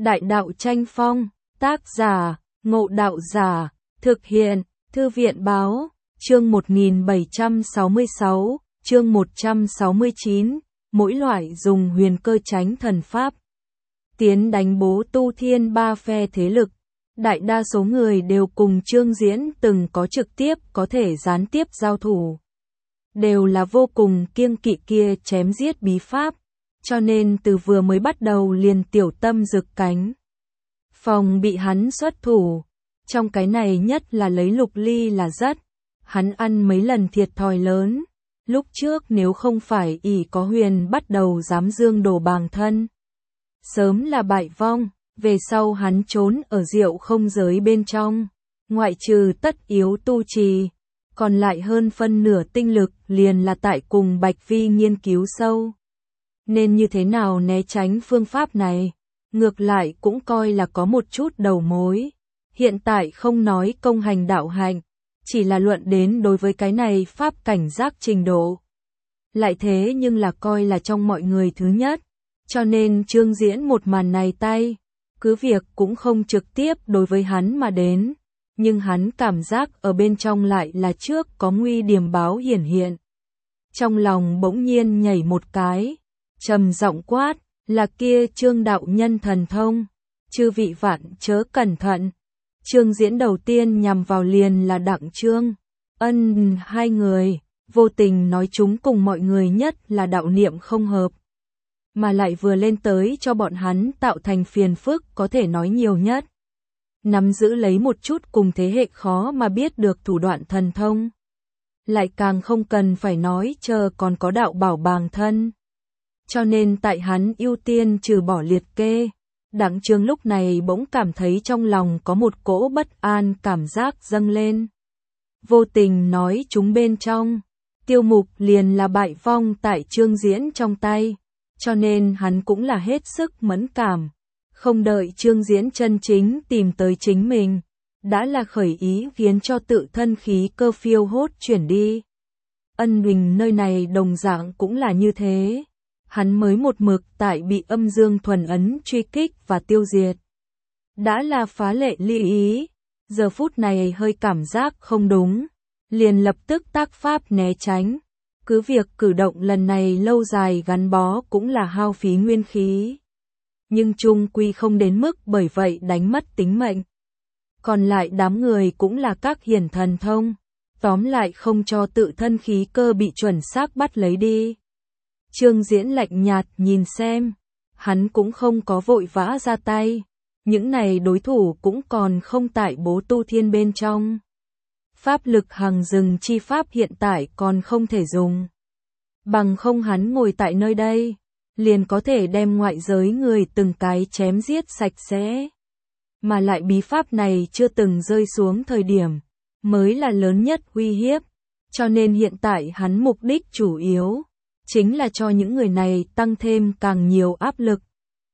Đại đạo tranh phong, tác giả, Ngộ Đạo Giả, thực hiện, Thư viện báo, chương 1766, chương 169, mỗi loại dùng huyền cơ tránh thần pháp. Tiến đánh Bố Tu Thiên ba phe thế lực, đại đa số người đều cùng Trương Diễn từng có trực tiếp có thể gián tiếp giao thủ. Đều là vô cùng kiêng kỵ kia chém giết bí pháp, cho nên từ vừa mới bắt đầu liền tiểu tâm rực cánh. Phòng bị hắn xuất thủ, trong cái này nhất là lấy Lục Ly là rất, hắn ăn mấy lần thiệt thòi lớn. Lúc trước nếu không phải ỷ có huyền bắt đầu dám dương đồ bàng thân, sớm là bại vong. Về sau hắn trốn ở Diệu Không giới bên trong, ngoại trừ tất yếu tu trì, còn lại hơn phân nửa tinh lực liền là tại cùng Bạch Vi nghiên cứu sâu. Nên như thế nào né tránh phương pháp này, ngược lại cũng coi là có một chút đầu mối. Hiện tại không nói công hành đạo hành, chỉ là luận đến đối với cái này pháp cảnh giác trình độ. Lại thế nhưng là coi là trong mọi người thứ nhất, cho nên Trương Diễn một màn này tay, cứ việc cũng không trực tiếp đối với hắn mà đến, nhưng hắn cảm giác ở bên trong lại là trước có nguy điểm báo hiển hiện. Trong lòng bỗng nhiên nhảy một cái, trầm giọng quát, là kia Trương đạo nhân thần thông, chư vị vạn chớ cẩn thận. Trương Diễn đầu tiên nhằm vào liền là Đặng Trương Ân hai người, vô tình nói chúng cùng mọi người nhất là đạo niệm không hợp. Mà lại vừa lên tới cho bọn hắn tạo thành phiền phức có thể nói nhiều nhất. Nắm giữ lấy một chút cùng thế hệ khó mà biết được thủ đoạn thần thông. Lại càng không cần phải nói chờ còn có đạo bảo bàng thân. Cho nên tại hắn ưu tiên trừ bỏ liệt kê. Đặng Trương lúc này bỗng cảm thấy trong lòng có một cỗ bất an cảm giác dâng lên. Vô tình nói chúng bên trong, Tiêu Mục liền là bại vong tại Trương Diễn trong tay. Cho nên hắn cũng là hết sức mẫn cảm, không đợi Trương Diễn chân chính tìm tới chính mình, đã là khởi ý khiến cho tự thân khí cơ phiêu hốt chuyển đi. Ân Huỳnh nơi này đồng dạng cũng là như thế, hắn mới một mực tại bị âm dương thuần ấn truy kích và tiêu diệt. Đã là phá lệ ly ý, giờ phút này hơi cảm giác không đúng, liền lập tức tác pháp né tránh. Cứ việc cử động lần này lâu dài gắn bó cũng là hao phí nguyên khí. Nhưng chung quy không đến mức bởi vậy đánh mất tính mệnh. Còn lại đám người cũng là các hiển thần thông, tóm lại không cho tự thân khí cơ bị chuẩn xác bắt lấy đi. Trương Diễn lạnh nhạt nhìn xem, hắn cũng không có vội vã ra tay. Những này đối thủ cũng còn không tại Bố Tu Thiên bên trong. Pháp lực hằng rừng chi pháp hiện tại còn không thể dùng. Bằng không hắn ngồi tại nơi đây, liền có thể đem ngoại giới người từng cái chém giết sạch sẽ. Mà lại bí pháp này chưa từng rơi xuống thời điểm, mới là lớn nhất uy hiếp. Cho nên hiện tại hắn mục đích chủ yếu, chính là cho những người này tăng thêm càng nhiều áp lực.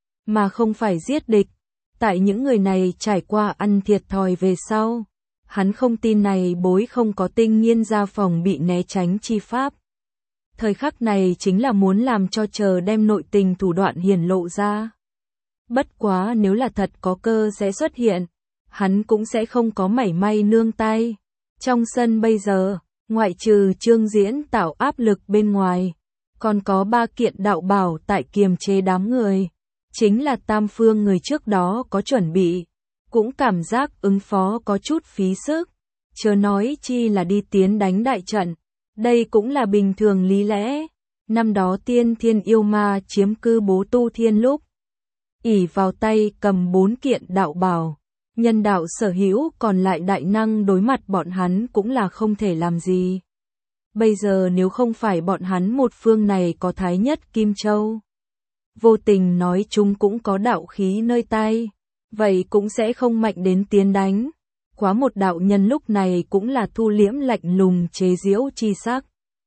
Mà không phải giết địch, tại những người này trải qua ăn thiệt thòi về sau. Hắn không tin này bối không có tinh nghiên ra phòng bị né tránh chi pháp. Thời khắc này chính là muốn làm cho chờ đem nội tình thủ đoạn hiển lộ ra. Bất quá nếu là thật có cơ sẽ xuất hiện, hắn cũng sẽ không có mảy may nương tay. Trong sân bây giờ, ngoại trừ Trương Diễn tạo áp lực bên ngoài, còn có 3 kiện đạo bảo tại kiềm chế đám người. Chính là tam phương người trước đó có chuẩn bị. Cũng cảm giác ứng phó có chút phí sức, chớ nói chi là đi tiến đánh đại trận, đây cũng là bình thường lý lẽ. Năm đó Tiên Thiên yêu ma chiếm cư Bố Tu Thiên lúc, ỷ vào tay cầm 4 kiện đạo bảo, nhân đạo sở hữu còn lại đại năng đối mặt bọn hắn cũng là không thể làm gì. Bây giờ nếu không phải bọn hắn một phương này có Thái Nhất Kim Châu, vô tình nói chúng cũng có đạo khí nơi tay. Vậy cũng sẽ không mạnh đến tiến đánh. Quá một đạo nhân lúc này cũng là thu liễm lạnh lùng chế giễu chi sắc.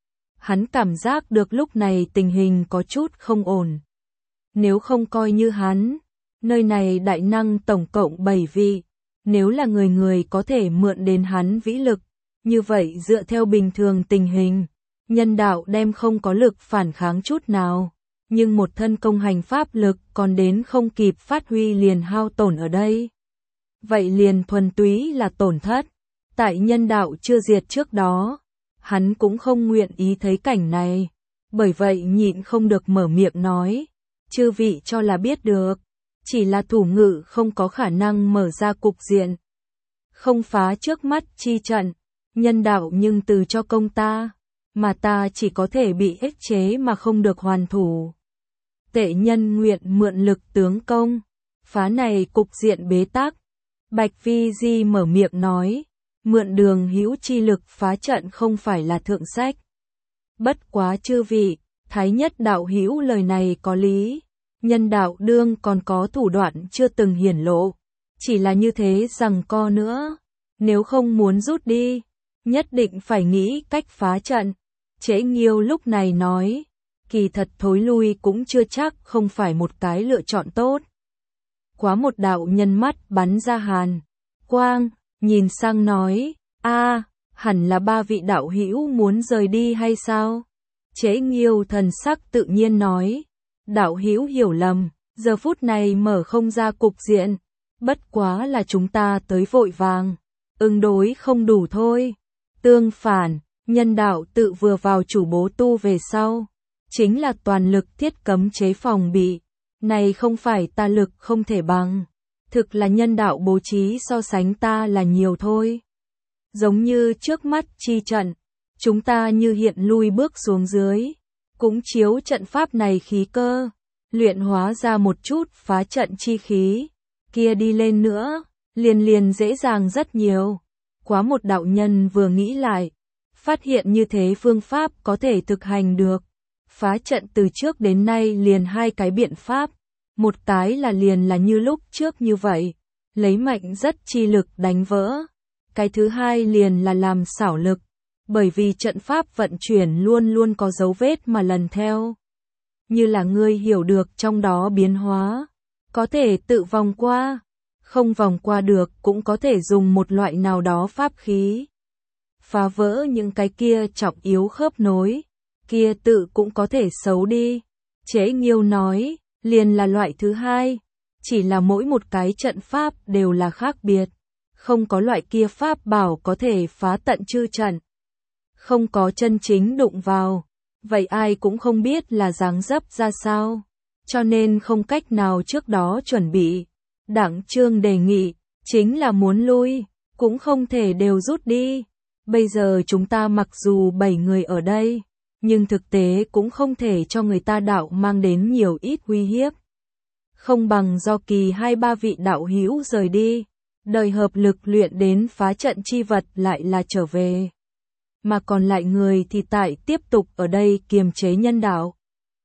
Hắn cảm giác được lúc này tình hình có chút không ổn. Nếu không coi như hắn, nơi này đại năng tổng cộng 7 vị. Nếu là người người có thể mượn đến hắn vĩ lực, như vậy dựa theo bình thường tình hình, nhân đạo đem không có lực phản kháng chút nào. nhưng một thân công hành pháp lực còn đến không kịp phát huy liền hao tổn ở đây. Vậy liền thuần túy là tổn thất. Tại nhân đạo chưa diệt trước đó, hắn cũng không nguyện ý thấy cảnh này, bởi vậy nhịn không được mở miệng nói, chư vị cho là biết được, chỉ là thủ ngự không có khả năng mở ra cục diện, không phá trước mắt chi trận, nhân đạo nhưng từ cho công ta, mà ta chỉ có thể bị ức chế mà không được hoàn thủ. Tệ nhân nguyện mượn lực tướng công, phá này cục diện bế tắc. Bạch Vi Di mở miệng nói, mượn đường hữu chi lực phá trận không phải là thượng sách. Bất quá chư vị, Thái Nhất đạo hữu lời này có lý, nhân đạo đương còn có thủ đoạn chưa từng hiển lộ, chỉ là như thế rằng co nữa, nếu không muốn rút đi, nhất định phải nghĩ cách phá trận. Trễ Nghiêu lúc này nói, kỳ thật thối lui cũng chưa chắc không phải một cái lựa chọn tốt. Quá một đạo nhân mắt bắn ra hàn quang, nhìn sang nói, hẳn là ba vị đạo hữu muốn rời đi hay sao? Trễ Nghiêu thần sắc tự nhiên nói, đạo hữu hiểu lầm, giờ phút này mở không ra cục diện, bất quá là chúng ta tới vội vàng, ứng đối không đủ thôi. Tương phản, nhân đạo tự vừa vào chủ bố tu về sau, chính là toàn lực thiết cấm chế phòng bị, này không phải ta lực không thể bằng, thực là nhân đạo bố trí so sánh ta là nhiều thôi. Giống như trước mắt chi trận, chúng ta như hiện lui bước xuống dưới, cũng chiếu trận pháp này khí cơ, luyện hóa ra một chút phá trận chi khí, kia đi lên nữa, liền dễ dàng rất nhiều. Quá một đạo nhân vừa nghĩ lại, phát hiện như thế phương pháp có thể thực hành được. Phá trận từ trước đến nay liền hai cái biện pháp, một cái là liền là như lúc trước như vậy, lấy mạnh rất chi lực đánh vỡ. Cái thứ hai liền là làm xảo lực, bởi vì trận pháp vận chuyển luôn luôn có dấu vết mà lần theo. Như là ngươi hiểu được trong đó biến hóa, có thể tự vòng qua, không vòng qua được cũng có thể dùng một loại nào đó pháp khí. Phá vỡ những cái kia trọng yếu khớp nối, kia tự cũng có thể xấu đi. Trễ Nghiêu nói, liền là loại thứ hai, chỉ là mỗi một cái trận pháp đều là khác biệt. Không có loại kia pháp bảo có thể phá tận chư trận. Không có chân chính đụng vào, vậy ai cũng không biết là dáng dấp ra sao. Cho nên không cách nào trước đó chuẩn bị. Đảng Trương đề nghị, chính là muốn lui, cũng không thể đều rút đi. Bây giờ chúng ta mặc dù 7 người ở đây, nhưng thực tế cũng không thể cho người ta đạo mang đến nhiều ít uy hiếp. Không bằng do kỳ 2-3 vị đạo hữu rời đi. Đời hợp lực luyện đến phá trận chi vật lại là trở về. Mà còn lại người thì tại tiếp tục ở đây kiềm chế nhân đạo.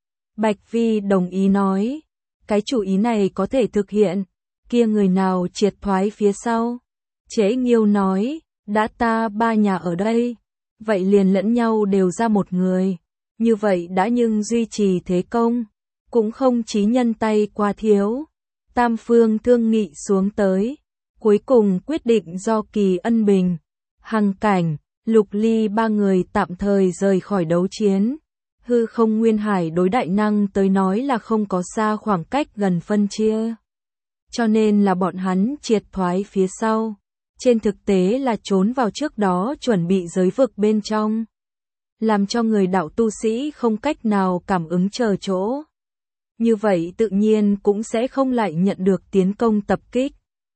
Bạch Vi đồng ý nói, cái chủ ý này có thể thực hiện, kia người nào triệt thoái phía sau. Trễ Nghiêu nói, đã ta 3 nhà ở đây, vậy liền lẫn nhau đều ra một người, như vậy đã nhưng duy trì thế công, cũng không chí nhân tay qua thiếu. Tam phương thương nghị xuống tới. Cuối cùng quyết định do Kỳ Ân Bình, Hằng Cảnh, Lục Ly 3 người tạm thời rời khỏi đấu chiến. Hư Không Nguyên Hải đối đại năng tới nói là không có xa khoảng cách gần phân chia. Cho nên là bọn hắn triệt thoái phía sau. Trên thực tế là trốn vào trước đó chuẩn bị giới vực bên trong. Làm cho người đạo tu sĩ không cách nào cảm ứng chờ chỗ. Như vậy tự nhiên cũng sẽ không lại nhận được tiến công tập kích.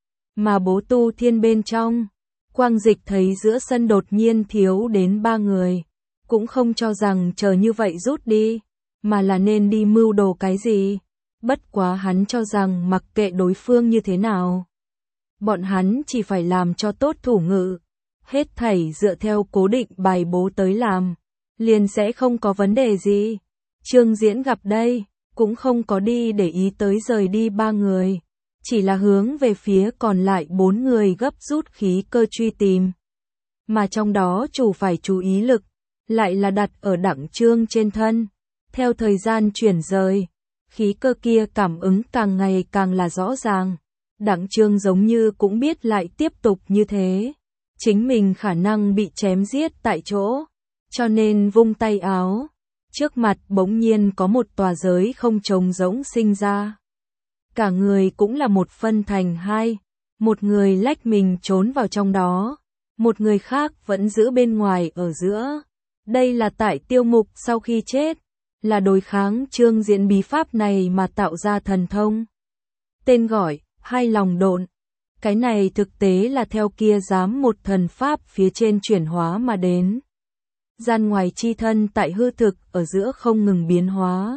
Mà bố tu thiên bên trong, Quang Dịch thấy giữa sân đột nhiên thiếu đến 3 người, cũng không cho rằng chờ như vậy rút đi, mà là nên đi mưu đồ cái gì. Bất quá hắn cho rằng mặc kệ đối phương như thế nào, bọn hắn chỉ phải làm cho tốt thủ ngự, hết thảy dựa theo cố định bài bố tới làm, liền sẽ không có vấn đề gì. Trương Diễn gặp đây, cũng không có đi để ý tới rời đi 3 người. Chỉ là hướng về phía còn lại 4 người gấp rút khí cơ truy tìm. Mà trong đó chủ phải chú ý lực, lại là đặt ở Đặng Trương trên thân. Theo thời gian chuyển rời, khí cơ kia cảm ứng càng ngày càng là rõ ràng. Đặng Trương giống như cũng biết lại tiếp tục như thế. Chính mình khả năng bị chém giết tại chỗ. Cho nên vung tay áo, Trước mặt bỗng nhiên có một tòa giới không trống rỗng sinh ra. Cả người cũng là một phân thành hai, một người lách mình trốn vào trong đó, một người khác vẫn giữ bên ngoài ở giữa. Đây là tại Tiêu Mục sau khi chết, là đối kháng Trương Diễn bí pháp này mà tạo ra thần thông. Tên gọi, hai lòng độn. Cái này thực tế là theo kia giám một thần pháp phía trên chuyển hóa mà đến. Gian ngoài chi thân tại hư thực ở giữa không ngừng biến hóa.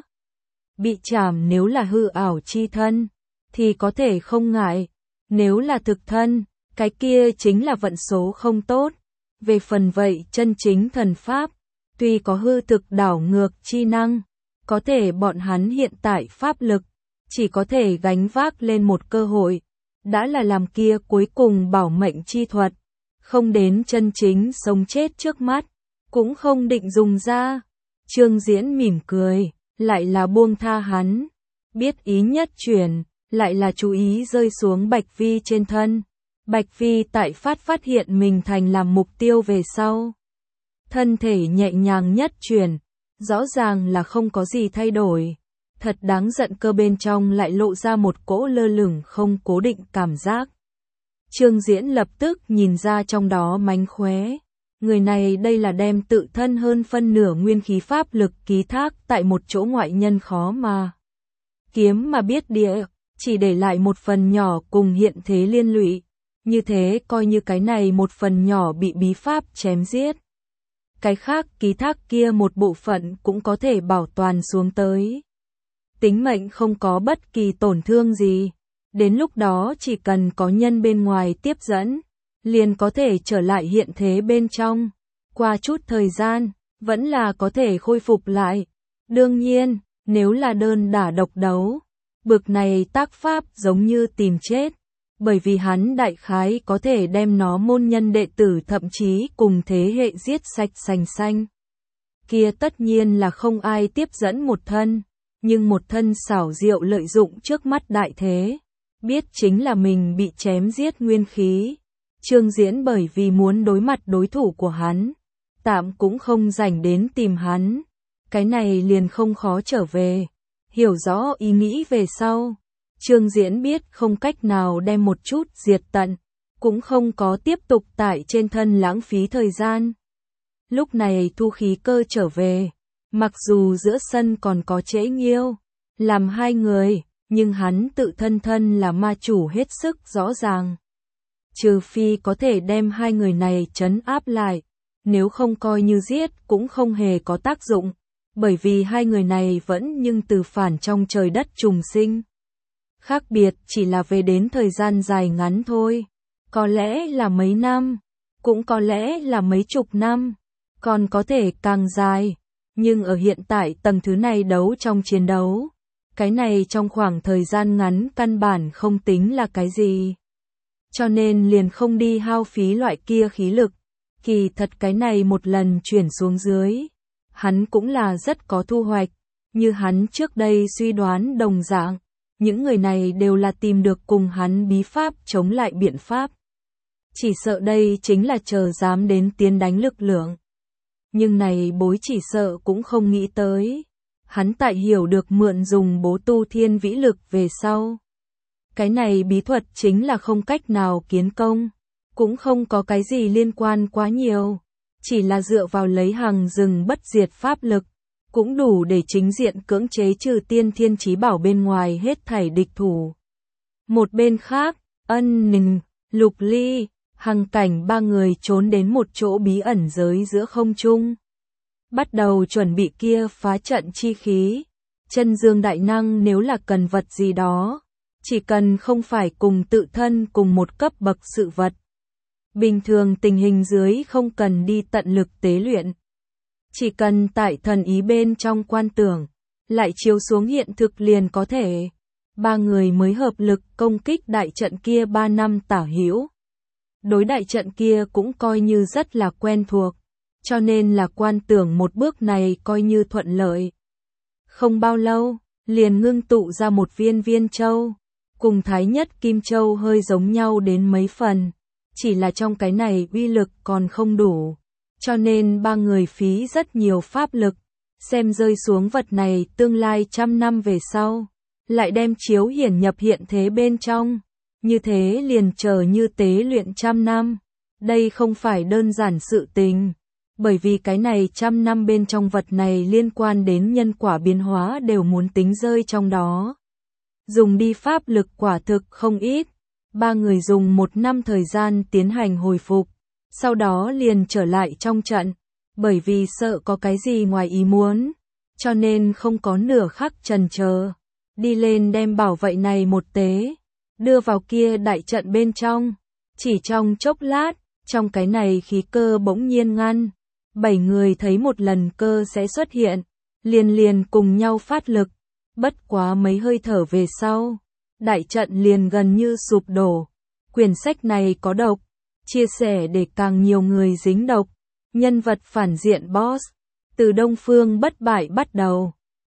Bị chảm nếu là hư ảo chi thân, thì có thể không ngại. Nếu là thực thân, cái kia chính là vận số không tốt. Về phần vậy chân chính thần pháp, tuy có hư thực đảo ngược chi năng, có thể bọn hắn hiện tại pháp lực, chỉ có thể gánh vác lên một cơ hội, đã là làm kia cuối cùng bảo mệnh chi thuật, không đến chân chính sống chết trước mắt, cũng không định dùng ra. Trương Diễn mỉm cười, lại là buông tha hắn, biết ý nhất chuyển, lại là chú ý rơi xuống Bạch Vi trên thân. Bạch Vi tại phát hiện mình thành làm mục tiêu về sau. Thân thể nhẹ nhàng nhất chuyển, rõ ràng là không có gì thay đổi. Thật đáng giận, cơ bên trong lại lộ ra một cỗ lơ lửng không cố định cảm giác. Trương Diễn lập tức nhìn ra trong đó mánh khóe. Người này đây là đem tự thân hơn phân nửa nguyên khí pháp lực ký thác tại một chỗ ngoại nhân khó mà kiếm mà biết địa, chỉ để lại một phần nhỏ cùng hiện thế liên lụy. Như thế coi như cái này một phần nhỏ bị bí pháp chém giết. Cái khác ký thác kia một bộ phận cũng có thể bảo toàn xuống tới. Tính mệnh không có bất kỳ tổn thương gì. Đến lúc đó chỉ cần có nhân bên ngoài tiếp dẫn, liền có thể trở lại hiện thế bên trong. Qua chút thời gian, vẫn là có thể khôi phục lại. Đương nhiên, nếu là đơn đả độc đấu, bực này tác pháp giống như tìm chết. Bởi vì hắn đại khái có thể đem nó môn nhân đệ tử thậm chí cùng thế hệ giết sạch sành xanh. Kia tất nhiên là không ai tiếp dẫn một thân, nhưng một thân xảo diệu lợi dụng trước mắt đại thế, biết chính là mình bị chém giết nguyên khí. Trương Diễn bởi vì muốn đối mặt đối thủ của hắn, tạm cũng không rảnh đến tìm hắn. Cái này liền không khó trở về, hiểu rõ ý nghĩ về sau. Trương Diễn biết không cách nào đem một chút diệt tận, cũng không có tiếp tục tại trên thân lãng phí thời gian. Lúc này thu khí cơ trở về, mặc dù giữa sân còn có Trễ Nghiêu, làm hai người, nhưng hắn tự thân là ma chủ hết sức rõ ràng. Trừ phi có thể đem hai người này trấn áp lại, nếu không coi như giết cũng không hề có tác dụng, bởi vì hai người này vẫn nhưng từ phản trong trời đất trùng sinh. Khác biệt chỉ là về đến thời gian dài ngắn thôi, có lẽ là mấy năm, cũng có lẽ là mấy chục năm, còn có thể càng dài, nhưng ở hiện tại tầng thứ này đấu trong chiến đấu, cái này trong khoảng thời gian ngắn căn bản không tính là cái gì. Cho nên liền không đi hao phí loại kia khí lực, kỳ thật cái này một lần chuyển xuống dưới, hắn cũng là rất có thu hoạch, như hắn trước đây suy đoán đồng dạng. Những người này đều là tìm được cùng hắn bí pháp chống lại biện pháp. Chỉ sợ đây chính là chờ dám đến tiến đánh lực lượng. Nhưng này bối chỉ sợ cũng không nghĩ tới. Hắn tại hiểu được mượn dùng bố tu thiên vĩ lực về sau. Cái này bí thuật chính là không cách nào kiến công. Cũng không có cái gì liên quan quá nhiều. Chỉ là dựa vào lấy hàng rừng bất diệt pháp lực. Cũng đủ để chính diện cưỡng chế trừ tiên thiên chí bảo bên ngoài hết thảy địch thủ. Một bên khác, Ân Ninh, Lục Ly, Hằng Cảnh ba người trốn đến một chỗ bí ẩn giới giữa không trung. Bắt đầu chuẩn bị kia phá trận chi khí. Chân dương đại năng nếu là cần vật gì đó, chỉ cần không phải cùng tự thân cùng một cấp bậc sự vật. Bình thường tình hình dưới không cần đi tận lực tế luyện. Chỉ cần tại thần ý bên trong quan tưởng, lại chiếu xuống hiện thực liền có thể. Ba người mới hợp lực công kích đại trận kia 3 năm tả hữu. Đối đại trận kia cũng coi như rất là quen thuộc, cho nên là quan tưởng một bước này coi như thuận lợi. Không bao lâu, liền ngưng tụ ra một viên châu, cùng Thái Nhất Kim Châu hơi giống nhau đến mấy phần, chỉ là trong cái này uy lực còn không đủ. Cho nên ba người phí rất nhiều pháp lực, xem rơi xuống vật này tương lai trăm năm về sau, lại đem chiếu hiển nhập hiện thế bên trong, như thế liền chờ như tế luyện trăm năm. Đây không phải đơn giản sự tình, bởi vì cái này trăm năm bên trong vật này liên quan đến nhân quả biến hóa đều muốn tính rơi trong đó. Dùng đi pháp lực quả thực không ít, 3 người dùng 1 năm thời gian tiến hành hồi phục, sau đó liền trở lại trong trận, bởi vì sợ có cái gì ngoài ý muốn, cho nên không có nửa khắc chần chờ, đi lên đem bảo vậy này một tế, đưa vào kia đại trận bên trong, chỉ trong chốc lát, trong cái này khí cơ bỗng nhiên ngăn, 7 người thấy một lần cơ sẽ xuất hiện, liền cùng nhau phát lực, bất quá mấy hơi thở về sau, đại trận liền gần như sụp đổ. Quyển sách này có độc, chia sẻ để càng nhiều người dính độc, nhân vật phản diện boss, từ Đông Phương bất bại bắt đầu.